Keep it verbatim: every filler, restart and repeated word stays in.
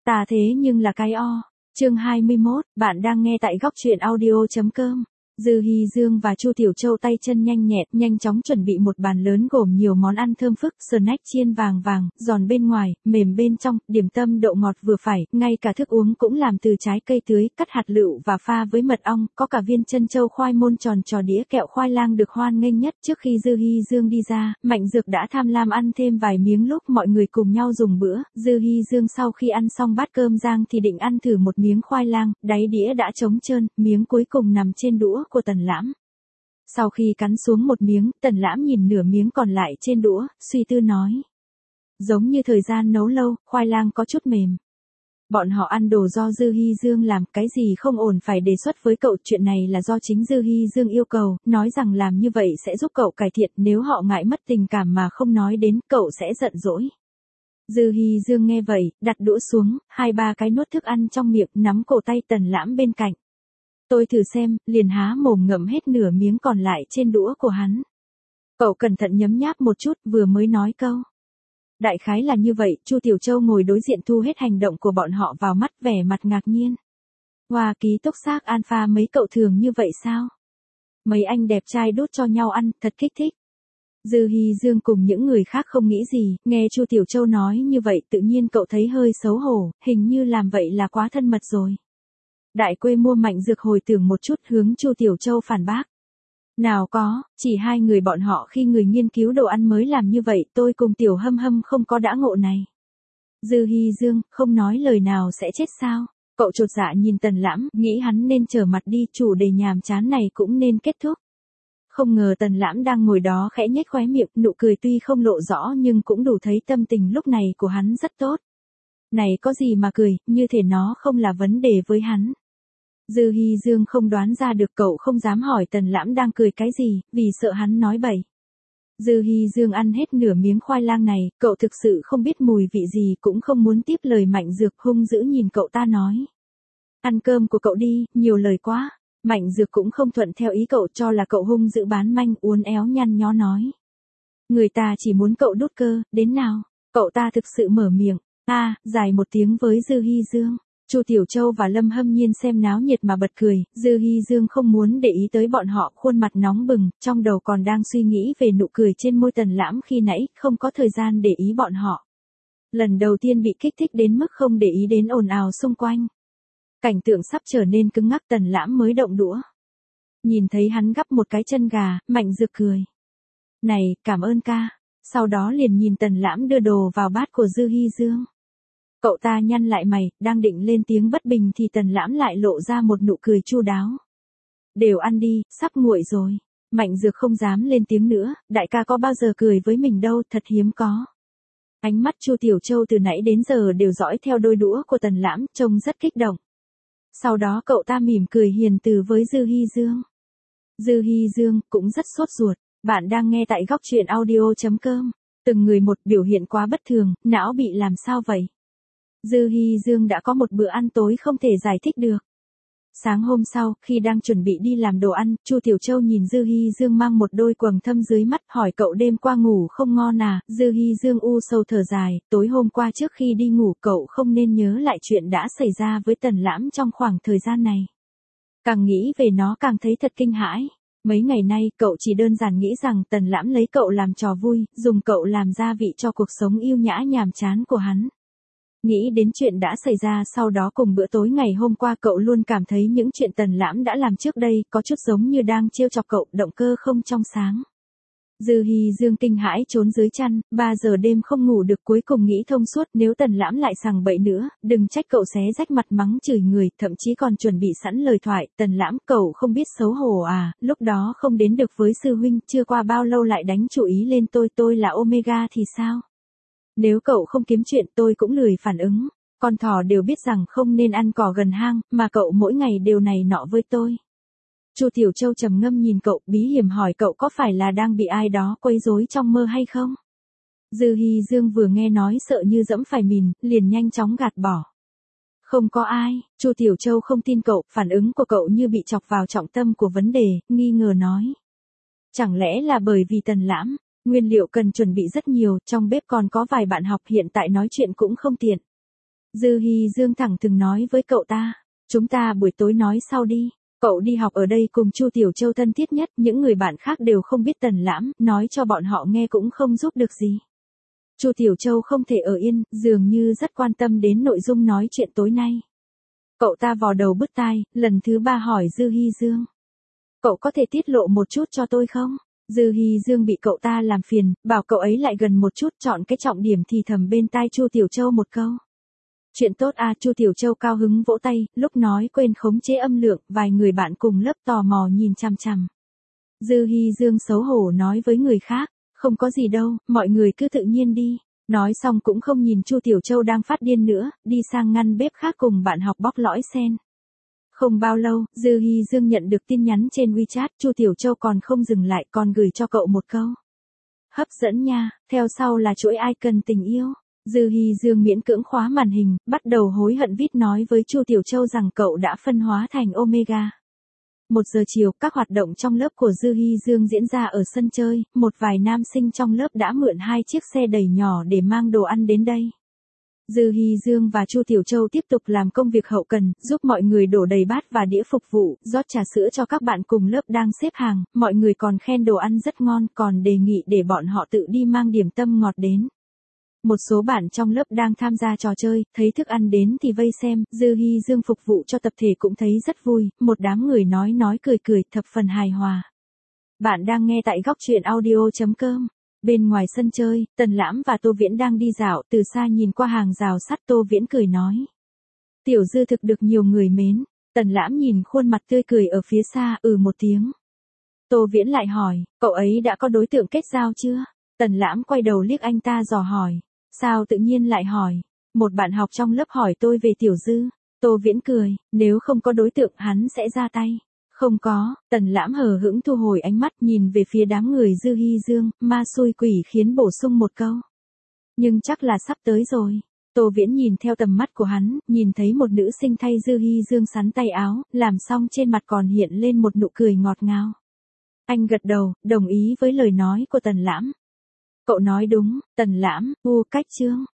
Ta thế nhưng là cái o. Chương hai mươi mốt, bạn đang nghe tại góc truyện audio chấm com. Dư Hi Dương và Chu Tiểu Châu tay chân nhanh nhẹn, nhanh chóng chuẩn bị một bàn lớn gồm nhiều món ăn thơm phức, snack chiên vàng vàng, giòn bên ngoài, mềm bên trong, điểm tâm độ ngọt vừa phải, ngay cả thức uống cũng làm từ trái cây tưới, cắt hạt lựu và pha với mật ong, có cả viên chân châu khoai môn tròn trò đĩa kẹo khoai lang được hoan nghênh nhất. Trước khi Dư Hi Dương đi ra, Mạnh Dược đã tham lam ăn thêm vài miếng lúc mọi người cùng nhau dùng bữa. Dư Hi Dương sau khi ăn xong bát cơm rang thì định ăn thử một miếng khoai lang, đáy đĩa đã trống trơn, miếng cuối cùng nằm trên đũa của Tần Lãm. Sau khi cắn xuống một miếng, Tần Lãm nhìn nửa miếng còn lại trên đũa, suy tư nói. Giống như thời gian nấu lâu, khoai lang có chút mềm. Bọn họ ăn đồ do Dư Hi Dương làm, cái gì không ổn phải đề xuất với cậu, chuyện này là do chính Dư Hi Dương yêu cầu, nói rằng làm như vậy sẽ giúp cậu cải thiện, nếu họ ngại mất tình cảm mà không nói đến, cậu sẽ giận dỗi. Dư Hi Dương nghe vậy, đặt đũa xuống, hai ba cái nuốt thức ăn trong miệng, nắm cổ tay Tần Lãm bên cạnh. Tôi thử xem, liền há mồm ngậm hết nửa miếng còn lại trên đũa của hắn. Cậu cẩn thận nhấm nháp một chút, vừa mới nói câu. Đại khái là như vậy, Chu Tiểu Châu ngồi đối diện thu hết hành động của bọn họ vào mắt, vẻ mặt ngạc nhiên. Hoa ký túc xác alpha mấy cậu thường như vậy sao? Mấy anh đẹp trai đút cho nhau ăn, thật kích thích. Dư Hi Dương cùng những người khác không nghĩ gì, nghe Chu Tiểu Châu nói như vậy tự nhiên cậu thấy hơi xấu hổ, hình như làm vậy là quá thân mật rồi. Đại quê mua Mạnh Dược hồi tưởng một chút, hướng Chu Tiểu Châu phản bác. Nào có, chỉ hai người bọn họ khi người nghiên cứu đồ ăn mới làm như vậy, tôi cùng Tiểu Hâm Hâm không có đãi ngộ này. Dư Hi Dương, không nói lời nào sẽ chết sao? Cậu chột dạ nhìn Tần Lãm, nghĩ hắn nên trở mặt đi, chủ đề nhàm chán này cũng nên kết thúc. Không ngờ Tần Lãm đang ngồi đó khẽ nhếch khóe miệng, nụ cười tuy không lộ rõ nhưng cũng đủ thấy tâm tình lúc này của hắn rất tốt. Này có gì mà cười, như thể nó không là vấn đề với hắn. Dư Hi Dương không đoán ra được, cậu không dám hỏi Tần Lãm đang cười cái gì, vì sợ hắn nói bậy. Dư Hi Dương ăn hết nửa miếng khoai lang này, cậu thực sự không biết mùi vị gì, cũng không muốn tiếp lời Mạnh Dược, hung dữ nhìn cậu ta nói. Ăn cơm của cậu đi, nhiều lời quá. Mạnh Dược cũng không thuận theo ý cậu, cho là cậu hung dữ bán manh, uốn éo nhăn nhó nói. Người ta chỉ muốn cậu đút cơ, đến nào. Cậu ta thực sự mở miệng, a à, dài một tiếng với Dư Hi Dương. Chu Tiểu Châu và Lâm Hâm Nhiên xem náo nhiệt mà bật cười, Dư Hi Dương không muốn để ý tới bọn họ, khuôn mặt nóng bừng, trong đầu còn đang suy nghĩ về nụ cười trên môi Tần Lãm khi nãy, không có thời gian để ý bọn họ. Lần đầu tiên bị kích thích đến mức không để ý đến ồn ào xung quanh. Cảnh tượng sắp trở nên cứng ngắc, Tần Lãm mới động đũa. Nhìn thấy hắn gắp một cái chân gà, Mạnh Dược cười. Này, cảm ơn ca. Sau đó liền nhìn Tần Lãm đưa đồ vào bát của Dư Hi Dương. Cậu ta nhăn lại mày, đang định lên tiếng bất bình thì Tần Lãm lại lộ ra một nụ cười chu đáo. Đều ăn đi, sắp nguội rồi. Mạnh Dược không dám lên tiếng nữa, đại ca có bao giờ cười với mình đâu, thật hiếm có. Ánh mắt Chu Tiểu Châu từ nãy đến giờ đều dõi theo đôi đũa của Tần Lãm, trông rất kích động. Sau đó cậu ta mỉm cười hiền từ với Dư Hi Dương. Dư Hi Dương cũng rất sốt ruột. Bạn đang nghe tại góc truyện audio chấm com. Từng người một biểu hiện quá bất thường, não bị làm sao vậy? Dư Hi Dương đã có một bữa ăn tối không thể giải thích được. Sáng hôm sau, khi đang chuẩn bị đi làm đồ ăn, Chu Tiểu Châu nhìn Dư Hi Dương mang một đôi quầng thâm dưới mắt, hỏi cậu đêm qua ngủ không ngon à? Dư Hi Dương u sâu thở dài, tối hôm qua trước khi đi ngủ cậu không nên nhớ lại chuyện đã xảy ra với Tần Lãm trong khoảng thời gian này. Càng nghĩ về nó càng thấy thật kinh hãi. Mấy ngày nay, cậu chỉ đơn giản nghĩ rằng Tần Lãm lấy cậu làm trò vui, dùng cậu làm gia vị cho cuộc sống yêu nhã nhàm chán của hắn. Nghĩ đến chuyện đã xảy ra sau đó cùng bữa tối ngày hôm qua, cậu luôn cảm thấy những chuyện Tần Lãm đã làm trước đây có chút giống như đang trêu chọc cậu, động cơ không trong sáng. Dư Hi Dương kinh hãi trốn dưới chăn, ba giờ đêm không ngủ được, cuối cùng nghĩ thông suốt, nếu Tần Lãm lại sằng bậy nữa, đừng trách cậu xé rách mặt mắng chửi người, thậm chí còn chuẩn bị sẵn lời thoại. Tần Lãm, cậu không biết xấu hổ à, lúc đó không đến được với sư huynh, chưa qua bao lâu lại đánh chủ ý lên tôi, tôi là Omega thì sao? Nếu cậu không kiếm chuyện tôi cũng lười phản ứng. Con thỏ đều biết rằng không nên ăn cỏ gần hang, mà cậu mỗi ngày đều này nọ với tôi. Chu Tiểu Châu trầm ngâm nhìn cậu, bí hiểm hỏi cậu có phải là đang bị ai đó quấy rối trong mơ hay không? Dư Hi Dương vừa nghe nói sợ như dẫm phải mìn, liền nhanh chóng gạt bỏ. Không có ai. Chu Tiểu Châu không tin cậu, phản ứng của cậu như bị chọc vào trọng tâm của vấn đề, nghi ngờ nói. Chẳng lẽ là bởi vì Tần Lãm? Nguyên liệu cần chuẩn bị rất nhiều, trong bếp còn có vài bạn học, hiện tại nói chuyện cũng không tiện. Dư Hi Dương thẳng thừng nói với cậu ta, chúng ta buổi tối nói sau đi. Cậu đi học ở đây cùng Chu Tiểu Châu thân thiết nhất, những người bạn khác đều không biết Tần Lãm, nói cho bọn họ nghe cũng không giúp được gì. Chu Tiểu Châu không thể ở yên, dường như rất quan tâm đến nội dung nói chuyện tối nay. Cậu ta vò đầu bứt tai, lần thứ ba hỏi Dư Hi Dương. Cậu có thể tiết lộ một chút cho tôi không? Dư Hi Dương bị cậu ta làm phiền, bảo cậu ấy lại gần một chút, chọn cái trọng điểm thì thầm bên tai Chu Tiểu Châu một câu. Chuyện tốt à, Chu Tiểu Châu cao hứng vỗ tay, lúc nói quên khống chế âm lượng, vài người bạn cùng lớp tò mò nhìn chằm chằm. Dư Hi Dương xấu hổ nói với người khác, không có gì đâu, mọi người cứ tự nhiên đi. Nói xong cũng không nhìn Chu Tiểu Châu đang phát điên nữa, đi sang ngăn bếp khác cùng bạn học bóc lõi sen. Không bao lâu, Dư Hi Dương nhận được tin nhắn trên WeChat, Chu Tiểu Châu còn không dừng lại, còn gửi cho cậu một câu. Hấp dẫn nha, theo sau là chuỗi icon tình yêu. Dư Hi Dương miễn cưỡng khóa màn hình, bắt đầu hối hận vít nói với Chu Tiểu Châu rằng cậu đã phân hóa thành Omega. Một giờ chiều, các hoạt động trong lớp của Dư Hi Dương diễn ra ở sân chơi, một vài nam sinh trong lớp đã mượn hai chiếc xe đẩy nhỏ để mang đồ ăn đến đây. Dư Hi Dương và Chu Tiểu Châu tiếp tục làm công việc hậu cần, giúp mọi người đổ đầy bát và đĩa phục vụ, rót trà sữa cho các bạn cùng lớp đang xếp hàng, mọi người còn khen đồ ăn rất ngon, còn đề nghị để bọn họ tự đi mang điểm tâm ngọt đến. Một số bạn trong lớp đang tham gia trò chơi, thấy thức ăn đến thì vây xem, Dư Hi Dương phục vụ cho tập thể cũng thấy rất vui, một đám người nói nói cười cười, thập phần hài hòa. Bạn đang nghe tại góc truyện audio chấm com. Bên ngoài sân chơi, Tần Lãm và Tô Viễn đang đi dạo, từ xa nhìn qua hàng rào sắt, Tô Viễn cười nói. Tiểu Dư thực được nhiều người mến. Tần Lãm nhìn khuôn mặt tươi cười ở phía xa, ừ một tiếng. Tô Viễn lại hỏi, cậu ấy đã có đối tượng kết giao chưa? Tần Lãm quay đầu liếc anh ta dò hỏi. Sao tự nhiên lại hỏi? Một bạn học trong lớp hỏi tôi về Tiểu Dư. Tô Viễn cười, nếu không có đối tượng hắn sẽ ra tay. Không có, Tần Lãm hờ hững thu hồi ánh mắt nhìn về phía đám người Dư Hi Dương, ma xui quỷ khiến bổ sung một câu. Nhưng chắc là sắp tới rồi. Tô Viễn nhìn theo tầm mắt của hắn, nhìn thấy một nữ sinh thay Dư Hi Dương sắn tay áo, làm xong trên mặt còn hiện lên một nụ cười ngọt ngào. Anh gật đầu, đồng ý với lời nói của Tần Lãm. Cậu nói đúng, Tần Lãm, u cách chương.